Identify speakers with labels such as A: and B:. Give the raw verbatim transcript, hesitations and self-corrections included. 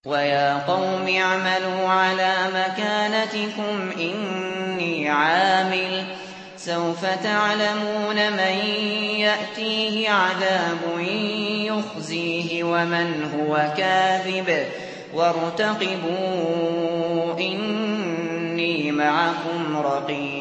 A: وَيَا قَوْمِ اعْمَلُوا عَلَىٰ مَكَانَتِكُمْ إِنِّي عَامِلٌ ۖ سَوْفَ تَعْلَمُونَ مَن يَأْتِيهِ عَذَابٌ يُخْزِيهِ وَمَنْ هُوَ كَاذِبٌ وَارْتَقِبُوا إِنِّي مَعَكُمْ رَقِيبٌ